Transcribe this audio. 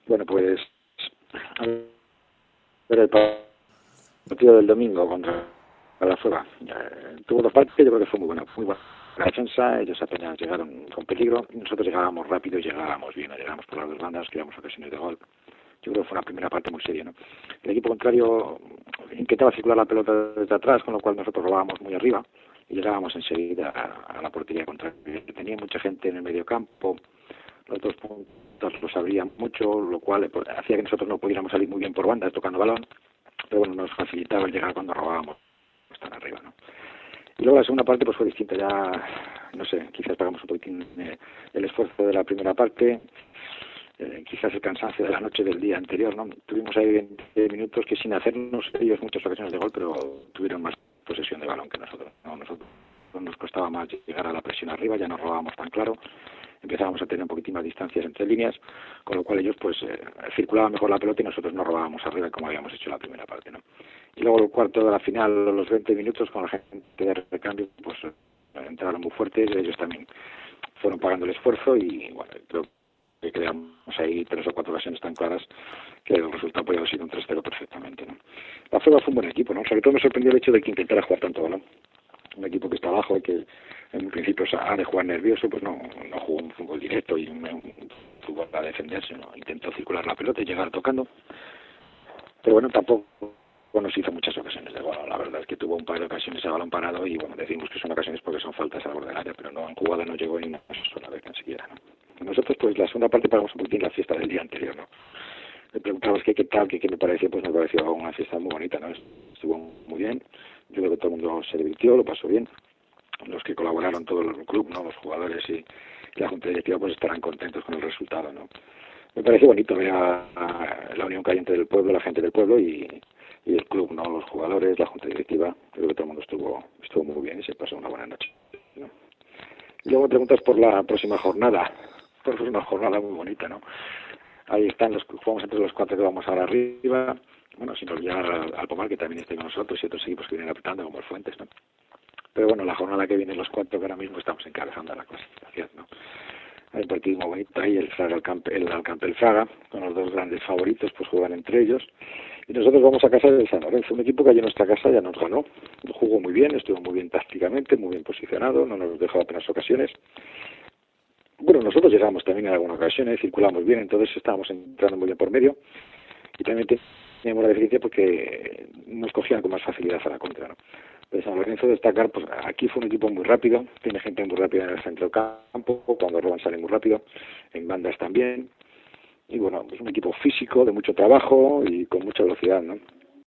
Bueno, pues a ver el partido del domingo contra la Fuga. Tuvo dos partes, yo creo que fue muy buena la defensa, ellos apenas llegaron con peligro, nosotros llegábamos rápido y llegábamos bien, llegábamos por las dos bandas, creamos ocasiones de gol. Yo creo que fue una primera parte muy seria, ¿no? El equipo contrario intentaba circular la pelota desde atrás, con lo cual nosotros robábamos muy arriba y llegábamos enseguida a la portería contraria. Tenía mucha gente en el medio campo, los dos puntos los abrían mucho, lo cual hacía que nosotros no pudiéramos salir muy bien por bandas tocando balón, pero bueno, nos facilitaba el llegar cuando robábamos tan arriba, ¿no? Y luego la segunda parte pues fue distinta, ya no sé, quizás pagamos un poquitín el esfuerzo de la primera parte, quizás el cansancio de la noche del día anterior, ¿no? Tuvimos ahí 20 minutos que sin hacernos ellos muchas ocasiones de gol, pero tuvieron más posesión de balón que nosotros, ¿no? Nosotros nos costaba más llegar a la presión arriba, ya no robábamos tan claro, empezábamos a tener un poquitín más distancias entre líneas, con lo cual ellos pues circulaban mejor la pelota y nosotros no robábamos arriba como habíamos hecho en la primera parte, ¿no? Y luego el cuarto de la final, los 20 minutos con la gente de recambio, pues entraron muy fuertes, ellos también fueron pagando el esfuerzo y bueno, creo que creamos ahí 3 o 4 ocasiones tan claras que el resultado podía haber sido un 3-0 perfectamente, ¿no? La Fuga fue un buen equipo, ¿no? Sobre todo me sorprendió el hecho de que intentara jugar tanto balón. Un equipo que está abajo y que en un principio ha de jugar nervioso, pues no jugó un fútbol directo y un fútbol para defenderse, ¿no? Intentó circular la pelota y llegar tocando, pero bueno, tampoco nos hizo muchas ocasiones de gol. La verdad es que tuvo un par de ocasiones a balón parado y bueno, decimos que son ocasiones porque son faltas al borde del área, pero no, en jugada no llegó ni una sola vez ni siquiera, ¿no? Nosotros pues la segunda parte pagamos un poquitín la fiesta del día anterior, ¿no? Me preguntabas qué tal, qué me pareció, pues me pareció una fiesta muy bonita, ¿no? Estuvo muy bien, yo creo que todo el mundo se divirtió, lo pasó bien, los que colaboraron, todo el club, ¿no? Los jugadores y la junta directiva pues estarán contentos con el resultado, ¿no? Me pareció bonito ver a la unión que hay entre el pueblo, la gente del pueblo y el club, ¿no? Los jugadores, la junta directiva, creo que todo el mundo estuvo muy bien y se pasó una buena noche, ¿no? Y luego me preguntas por la próxima jornada, pues es una jornada muy bonita, ¿no? Ahí están jugamos entre los 4 que vamos ahora arriba, bueno, sin olvidar al Pomar que también está con nosotros y otros equipos que vienen apretando como el Fuentes, ¿no? Pero bueno, la jornada que viene los 4 que ahora mismo estamos encabezando la clasificación, ¿no? Hay un partido muy bonito ahí, el Alcampel Fraga, con los dos grandes favoritos, pues juegan entre ellos. Y nosotros vamos a casa del San Lorenzo, un equipo que allí en nuestra casa ya nos ganó. Jugó muy bien, estuvo muy bien tácticamente, muy bien posicionado, no nos dejó apenas ocasiones. Bueno, nosotros llegamos también en algunas ocasiones, circulamos bien, entonces estábamos entrando muy bien por medio. Y también teníamos la deficiencia porque nos cogían con más facilidad a la contra, ¿no? De San Lorenzo destacar, pues aquí fue un equipo muy rápido, tiene gente muy rápida en el centro del campo, cuando roban sale muy rápido, en bandas también, y bueno, es un equipo físico, de mucho trabajo y con mucha velocidad, ¿no?